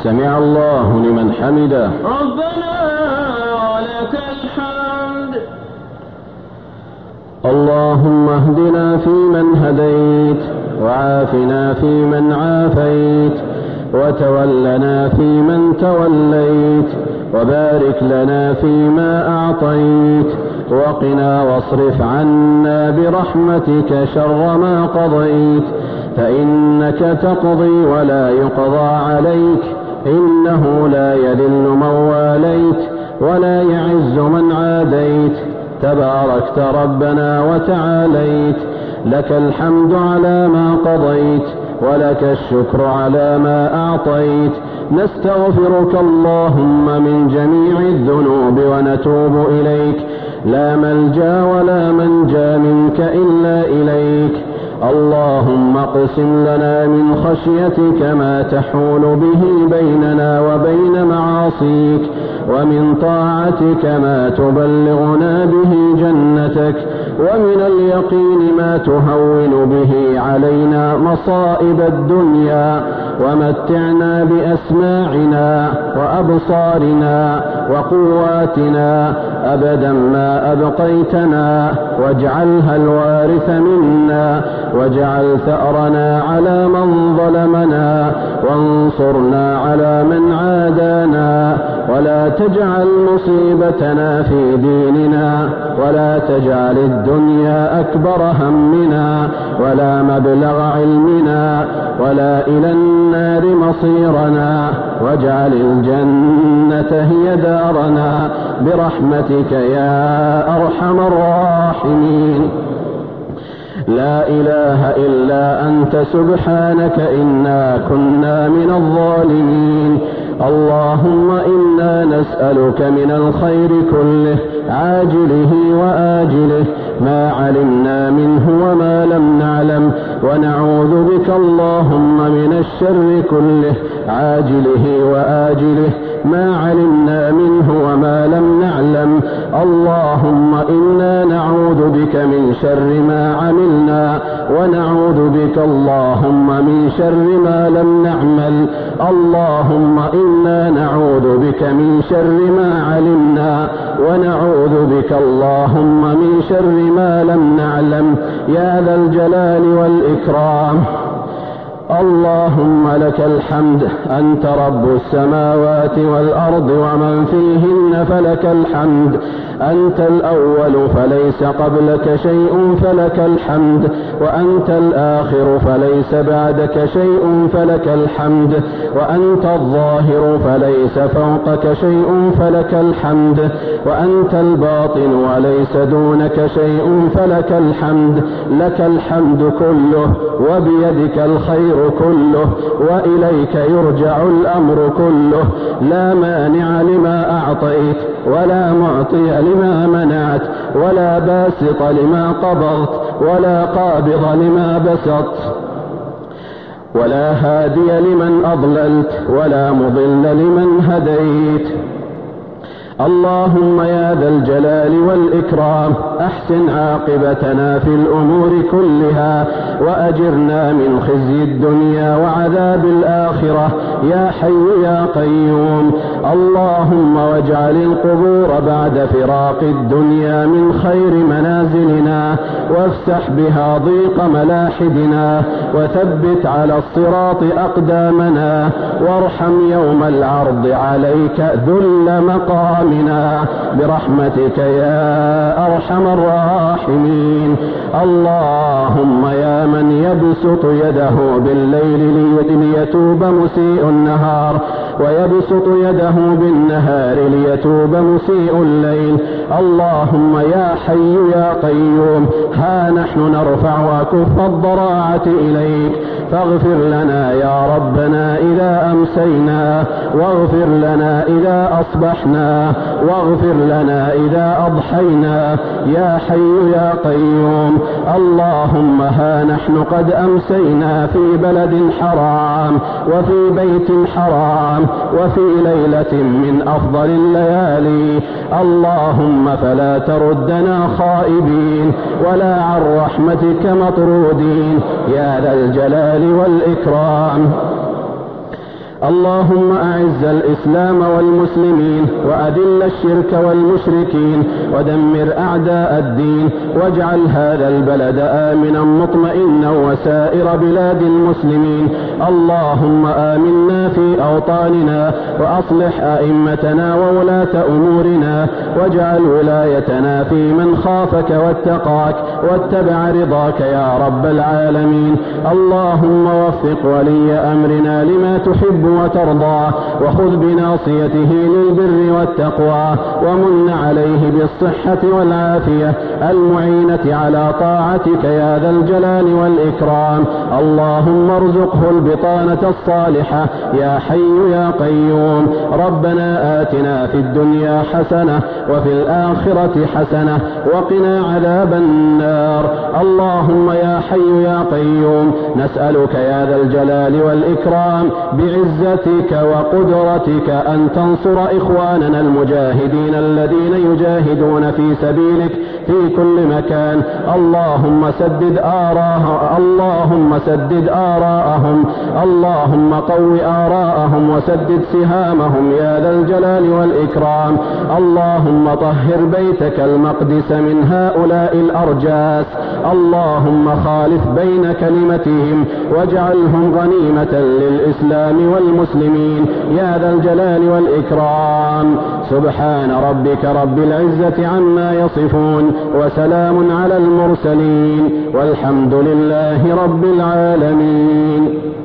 سمع الله لمن حمده. ربنا ولك الحمد. اللهم اهدنا فيمن هديت، وعافنا فيمن عافيت، وتولنا فيمن توليت، وبارك لنا فيما أعطيت، وقنا واصرف عنا برحمتك شر ما قضيت، فإنك تقضي ولا يقضى عليك، إنه لا يذل من واليت ولا يعز من عاديت، تباركت ربنا وتعاليت، لك الحمد على ما قضيت، ولك الشكر على ما أعطيت. نستغفرك اللهم من جميع الذنوب ونتوب إليك، لا ملجأ ولا منجا منك إلا إليك. اللهم اقسم لنا من خشيتك ما تحول به بيننا وبين معاصيك، ومن طاعتك ما تبلغنا به جنتك، ومن اليقين ما تهون به علينا مصائب الدنيا، ومتعنا بأسماعنا وأبصارنا وقواتنا أبدا ما أبقيتنا، واجعلها الوارث منا، واجعل ثأرنا على من ظلمنا، وانصرنا على من عادانا، ولا تجعل مصيبتنا في ديننا، ولا تجعل الدنيا أكبر همنا، ولا مبلغ علمنا، ولا إلى النار مصيرنا، واجعل الجنة هي دارنا برحمتك يا أرحم الراحمين. لا إله إلا أنت سبحانك إنا كنا من الظالمين. اللهم إنا نسألك من الخير كله عاجله وآجله، ما علمنا منه وما لم نعلم، ونعوذ بك اللهم من الشر كله عاجله وآجله، ما علمنا منه وما لم نعلم. اللهم إنا نعوذ بك من شر ما عملنا، ونعوذ بك اللهم من شر ما لم نعمل. اللهم إنا نعوذ بك من شر ما علمنا، ونعوذ بك اللهم من شر ما لم نعلم، يا ذا الجلال والإكرام. اللهم لك الحمد، أنت رب السماوات والأرض ومن فيهن، فلك الحمد. أنت الأول فليس قبلك شيء، فلك الحمد، وأنت الآخر فليس بعدك شيء، فلك الحمد، وأنت الظاهر فليس فوقك شيء، فلك الحمد، وأنت الباطن وليس دونك شيء، فلك الحمد. لك الحمد كله، وبيدك الخير كله، وإليك يرجع الأمر كله. لا مانع لما أعطيت، ولا معطي لما منعت، ولا باسط لما قبضت، ولا قابض لما بسطت، ولا هادي لمن أضللت، ولا مضل لمن هديت. اللهم يا ذا الجلال والإكرام، أحسن عاقبتنا في الأمور كلها، وأجرنا من خزي الدنيا وعذاب الآخرة، يا حي يا قيوم. اللهم واجعل القبور بعد فراق الدنيا من خير منازلنا، وافسح بها ضيق ملاحدنا، وثبت على الصراط أقدامنا، وارحم يوم العرض عليك ذل مقامنا برحمتك يا أرحم الراحمين. اللهم يا من يبسط يده بالليل ليتوب مسيء النهار، ويبسط يده بالنهار ليتوب مسيء الليل. اللهم يا حي يا قيوم، ها نحن نرفع أكف الضراعة إليك، فاغفر لنا يا ربنا إذا أمسينا، واغفر لنا إذا أصبحنا، واغفر لنا إذا أضحينا، يا حي يا قيوم. اللهم ها نحن قد أمسينا في بلد حرام، وفي بيت حرام، وفي ليلة من أفضل الليالي. اللهم فلا تردنا خائبين، ولا عن رحمتك مطرودين، يا ذا الجلال والإكرام. اللهم أعز الإسلام والمسلمين وأذل الشرك والمشركين ودمر أعداء الدين واجعل هذا البلد آمنا مطمئنا وسائر بلاد المسلمين. اللهم آمنا في أوطاننا وأصلح أئمتنا وولاة أمورنا واجعل ولايتنا في من خافك واتقاك واتبع رضاك يا رب العالمين. اللهم وفق ولي أمرنا لما تحب وترضى وخذ بناصيته للبر والتقوى ومن عليه بالصحة والعافية المعينة على طاعتك يا ذا الجلال والإكرام. اللهم ارزقه البطانة الصالحة يا حي يا قيوم. ربنا آتنا في الدنيا حسنة وفي الآخرة حسنة وقنا عذاب النار. اللهم يا حي يا قيوم نسألك يا ذا الجلال والإكرام بعزتك وقدرتك أن تنصر إخواننا المجاهدين الذين يجاهدون في سبيلك في كل مكان. اللهم سدد آراءهم اللهم قو آراءهم وسدد سهامهم يا ذا الجلال والإكرام. اللهم طهر بيتك المقدس من هؤلاء الأرجاس. اللهم خالف بين كلمتهم واجعلهم غنيمة للإسلام والمسلمين يا ذا الجلال والإكرام. سبحان ربك رب العزة عما يصفون وسلام على المرسلين والحمد لله رب العالمين.